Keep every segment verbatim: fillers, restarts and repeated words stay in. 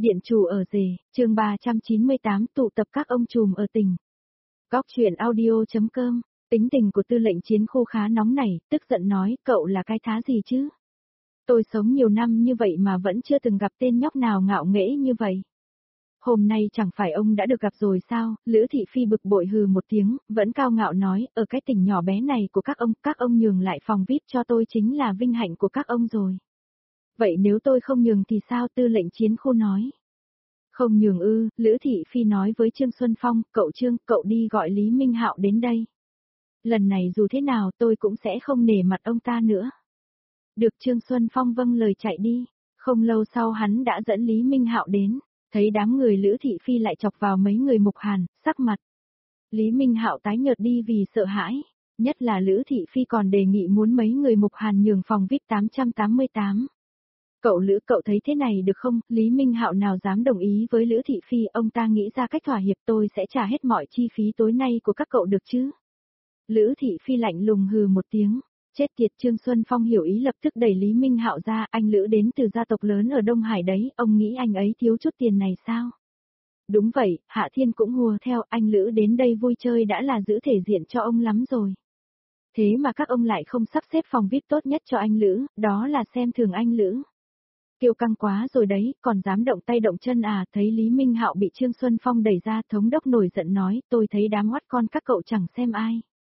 Điện chủ ở rể, chương ba trăm chín mươi tám tụ tập các ông trùm ở tỉnh. Góc chuyện audio.com, tính tình của tư lệnh chiến khu khá nóng nảy, tức giận nói, cậu là cái thá gì chứ? Tôi sống nhiều năm như vậy mà vẫn chưa từng gặp tên nhóc nào ngạo nghễ như vậy. Hôm nay chẳng phải ông đã được gặp rồi sao? Lữ Thị Phi bực bội hừ một tiếng, vẫn cao ngạo nói, ở cái tỉnh nhỏ bé này của các ông, các ông nhường lại phòng vi ai pi cho tôi chính là vinh hạnh của các ông rồi. Vậy nếu tôi không nhường thì sao? Tư lệnh chiến khu nói. Không nhường ư? Lữ Thị Phi nói với Trương Xuân Phong, cậu Trương, cậu đi gọi Lý Minh Hạo đến đây. Lần này dù thế nào tôi cũng sẽ không nể mặt ông ta nữa. Được. Trương Xuân Phong vâng lời chạy đi. Không lâu sau hắn đã dẫn Lý Minh Hạo đến, thấy đám người Lữ Thị Phi lại chọc vào mấy người Mục Hàn, sắc mặt Lý Minh Hạo tái nhợt đi vì sợ hãi, nhất là Lữ Thị Phi còn đề nghị muốn mấy người Mục Hàn nhường phòng vi ai pi tám trăm tám mươi tám. Cậu Lữ, cậu thấy thế này được không? Lý Minh Hạo nào dám đồng ý với Lữ Thị Phi, ông ta nghĩ ra cách thỏa hiệp, tôi sẽ trả hết mọi chi phí tối nay của các cậu được chứ? Lữ Thị Phi lạnh lùng hừ một tiếng, chết tiệt. Trương Xuân Phong hiểu ý lập tức đẩy Lý Minh Hạo ra, anh Lữ đến từ gia tộc lớn ở Đông Hải đấy, ông nghĩ anh ấy thiếu chút tiền này sao? Đúng vậy, Hạ Thiên cũng hùa theo, anh Lữ đến đây vui chơi đã là giữ thể diện cho ông lắm rồi. Thế mà các ông lại không sắp xếp phòng vi ai pi tốt nhất cho anh Lữ, đó là xem thường anh Lữ. Kiêu căng quá rồi đấy, còn dám động tay động chân à? Thấy Lý Minh Hạo bị Trương Xuân Phong đẩy ra, thống đốc nổi giận nói, tôi thấy đám oắt con các cậu chẳng xem ai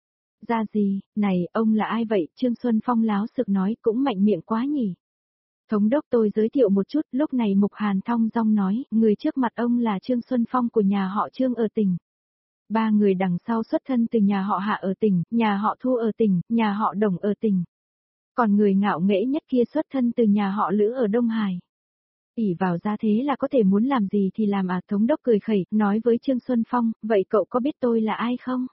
ra gì. Này, ông là ai vậy? Trương Xuân Phong láo xực nói, cũng mạnh miệng quá nhỉ. Thống đốc, tôi giới thiệu một chút. Lúc này Mục Hàn thong dong nói, người trước mặt ông là Trương Xuân Phong của nhà họ Trương ở tỉnh. Ba người đằng sau xuất thân từ nhà họ Hạ ở tỉnh, nhà họ Thu ở tỉnh, nhà họ Đồng ở tỉnh. Còn người ngạo nghễ nhất kia xuất thân từ nhà họ Lữ ở Đông Hải. ỷ vào ra thế là có thể muốn làm gì thì làm à? Thống đốc cười khẩy, nói với Trương Xuân Phong, vậy cậu có biết tôi là ai không?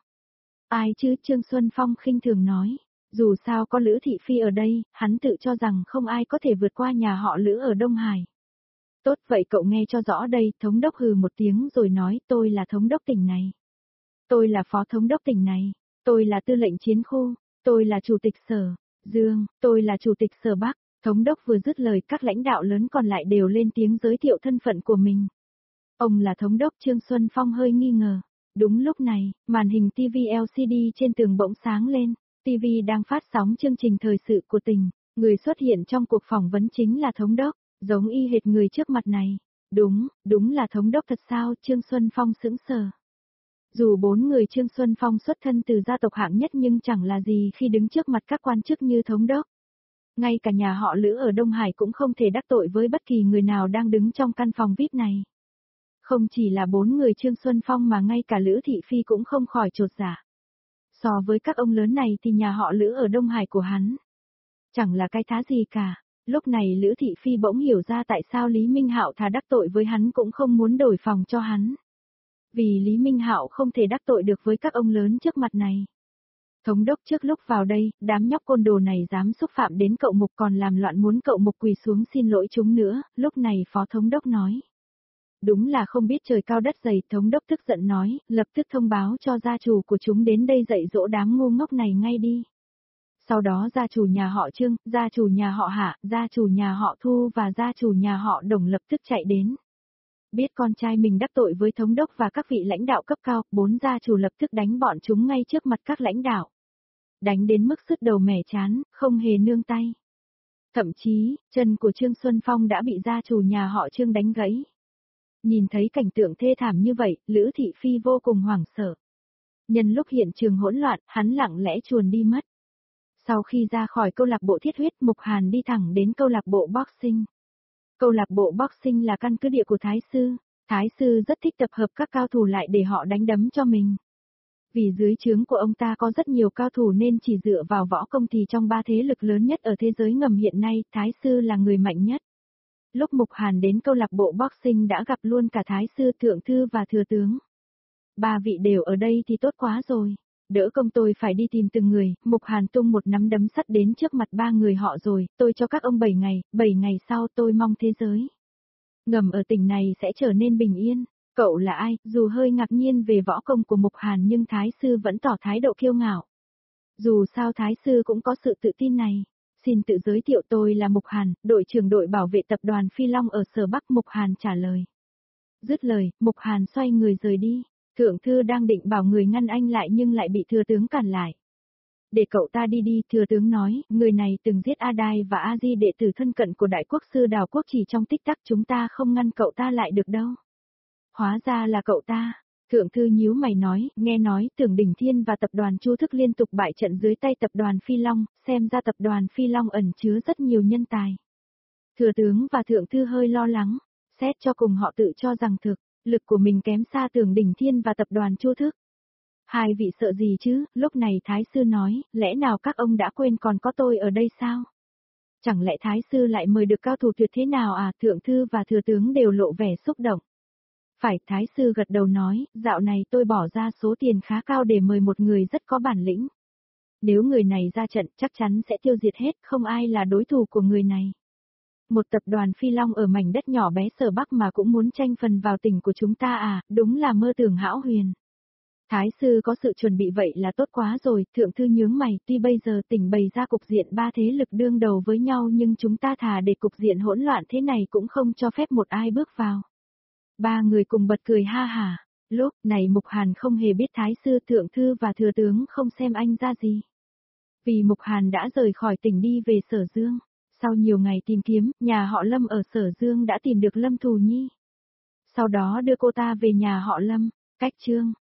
Ai chứ? Trương Xuân Phong khinh thường nói, dù sao có Lữ Thị Phi ở đây, hắn tự cho rằng không ai có thể vượt qua nhà họ Lữ ở Đông Hải. Tốt, vậy cậu nghe cho rõ đây. Thống đốc hừ một tiếng rồi nói, tôi là thống đốc tỉnh này. Tôi là phó thống đốc tỉnh này. Tôi là tư lệnh chiến khu. Tôi là chủ tịch sở Dương, tôi là chủ tịch sở Bắc. Thống đốc vừa dứt lời, các lãnh đạo lớn còn lại đều lên tiếng giới thiệu thân phận của mình. Ông là thống đốc? Trương Xuân Phong hơi nghi ngờ. Đúng lúc này, màn hình ti vi lờ xê đê trên tường bỗng sáng lên, ti vi đang phát sóng chương trình thời sự của tỉnh, người xuất hiện trong cuộc phỏng vấn chính là thống đốc, giống y hệt người trước mặt này. Đúng, đúng là thống đốc thật sao? Trương Xuân Phong sững sờ. Dù bốn người Trương Xuân Phong xuất thân từ gia tộc hạng nhất nhưng chẳng là gì khi đứng trước mặt các quan chức như thống đốc. Ngay cả nhà họ Lữ ở Đông Hải cũng không thể đắc tội với bất kỳ người nào đang đứng trong căn phòng vi ai pi này. Không chỉ là bốn người Trương Xuân Phong mà ngay cả Lữ Thị Phi cũng không khỏi chột dạ. So với các ông lớn này thì nhà họ Lữ ở Đông Hải của hắn chẳng là cái thá gì cả. Lúc này Lữ Thị Phi bỗng hiểu ra tại sao Lý Minh Hạo thà đắc tội với hắn cũng không muốn đổi phòng cho hắn. Vì Lý Minh Hạo không thể đắc tội được với các ông lớn trước mặt này. Thống đốc, trước lúc vào đây, đám nhóc côn đồ này dám xúc phạm đến cậu Mục, còn làm loạn muốn cậu Mục quỳ xuống xin lỗi chúng nữa. Lúc này phó thống đốc nói. Đúng là không biết trời cao đất dày. Thống đốc tức giận nói, lập tức thông báo cho gia chủ của chúng đến đây dạy dỗ đám ngu ngốc này ngay đi. Sau đó gia chủ nhà họ Trương, gia chủ nhà họ Hạ, gia chủ nhà họ Thu và gia chủ nhà họ Đồng lập tức chạy đến. Biết con trai mình đắc tội với thống đốc và các vị lãnh đạo cấp cao, bốn gia chủ lập tức đánh bọn chúng ngay trước mặt các lãnh đạo. Đánh đến mức sứt đầu mẻ chán, không hề nương tay. Thậm chí, chân của Trương Xuân Phong đã bị gia chủ nhà họ Trương đánh gãy. Nhìn thấy cảnh tượng thê thảm như vậy, Lữ Thị Phi vô cùng hoảng sợ. Nhân lúc hiện trường hỗn loạn, hắn lặng lẽ chuồn đi mất. Sau khi ra khỏi câu lạc bộ thiết huyết, Mục Hàn đi thẳng đến câu lạc bộ boxing. Câu lạc bộ boxing là căn cứ địa của Thái Sư. Thái Sư rất thích tập hợp các cao thủ lại để họ đánh đấm cho mình. Vì dưới trướng của ông ta có rất nhiều cao thủ nên chỉ dựa vào võ công thì trong ba thế lực lớn nhất ở thế giới ngầm hiện nay, Thái Sư là người mạnh nhất. Lúc Mục Hàn đến câu lạc bộ boxing đã gặp luôn cả Thái Sư, Thượng Thư và Thừa Tướng. Ba vị đều ở đây thì tốt quá rồi. Đỡ công tôi phải đi tìm từng người. Mục Hàn tung một nắm đấm sắt đến trước mặt ba người họ rồi, tôi cho các ông bảy ngày, bảy ngày sau tôi mong thế giới ngầm ở tỉnh này sẽ trở nên bình yên. Cậu là ai? Dù hơi ngạc nhiên về võ công của Mục Hàn nhưng Thái Sư vẫn tỏ thái độ kiêu ngạo. Dù sao Thái Sư cũng có sự tự tin này. Xin tự giới thiệu tôi là Mục Hàn, đội trưởng đội bảo vệ tập đoàn Phi Long ở Sở Bắc. Mục Hàn trả lời. Dứt lời, Mục Hàn xoay người rời đi. Thượng thư đang định bảo người ngăn anh lại nhưng lại bị thừa tướng cản lại. Để cậu ta đi đi, thừa tướng nói, người này từng giết A Đai và A Di, đệ tử thân cận của đại quốc sư Đào Quốc, chỉ trong tích tắc chúng ta không ngăn cậu ta lại được đâu. Hóa ra là cậu ta. Thượng thư nhíu mày nói, nghe nói Tưởng Đình Thiên và tập đoàn Chu Thức liên tục bại trận dưới tay tập đoàn Phi Long, xem ra tập đoàn Phi Long ẩn chứa rất nhiều nhân tài. Thừa tướng và thượng thư hơi lo lắng, xét cho cùng họ tự cho rằng thực lực của mình kém xa Tưởng Đình Thiên và tập đoàn Chu Thức. Hai vị sợ gì chứ? Lúc này Thái sư nói, lẽ nào các ông đã quên còn có tôi ở đây sao? Chẳng lẽ Thái sư lại mời được cao thủ tuyệt thế nào à? Thượng thư và thừa tướng đều lộ vẻ xúc động. Phải, Thái sư gật đầu nói, dạo này tôi bỏ ra số tiền khá cao để mời một người rất có bản lĩnh. Nếu người này ra trận chắc chắn sẽ tiêu diệt hết, không ai là đối thủ của người này. Một tập đoàn Phi Long ở mảnh đất nhỏ bé Sở Bắc mà cũng muốn tranh phần vào tỉnh của chúng ta à, đúng là mơ tưởng hão huyền. Thái sư có sự chuẩn bị vậy là tốt quá rồi, thượng thư nhướng mày, tuy bây giờ tỉnh bày ra cục diện ba thế lực đương đầu với nhau nhưng chúng ta thà để cục diện hỗn loạn thế này cũng không cho phép một ai bước vào. Ba người cùng bật cười ha hả, lúc này Mục Hàn không hề biết Thái sư, thượng thư và thừa tướng không xem anh ra gì. Vì Mục Hàn đã rời khỏi tỉnh đi về Sở Dương, sau nhiều ngày tìm kiếm, nhà họ Lâm ở Sở Dương đã tìm được Lâm Thù Nhi. Sau đó đưa cô ta về nhà họ Lâm, cách chương.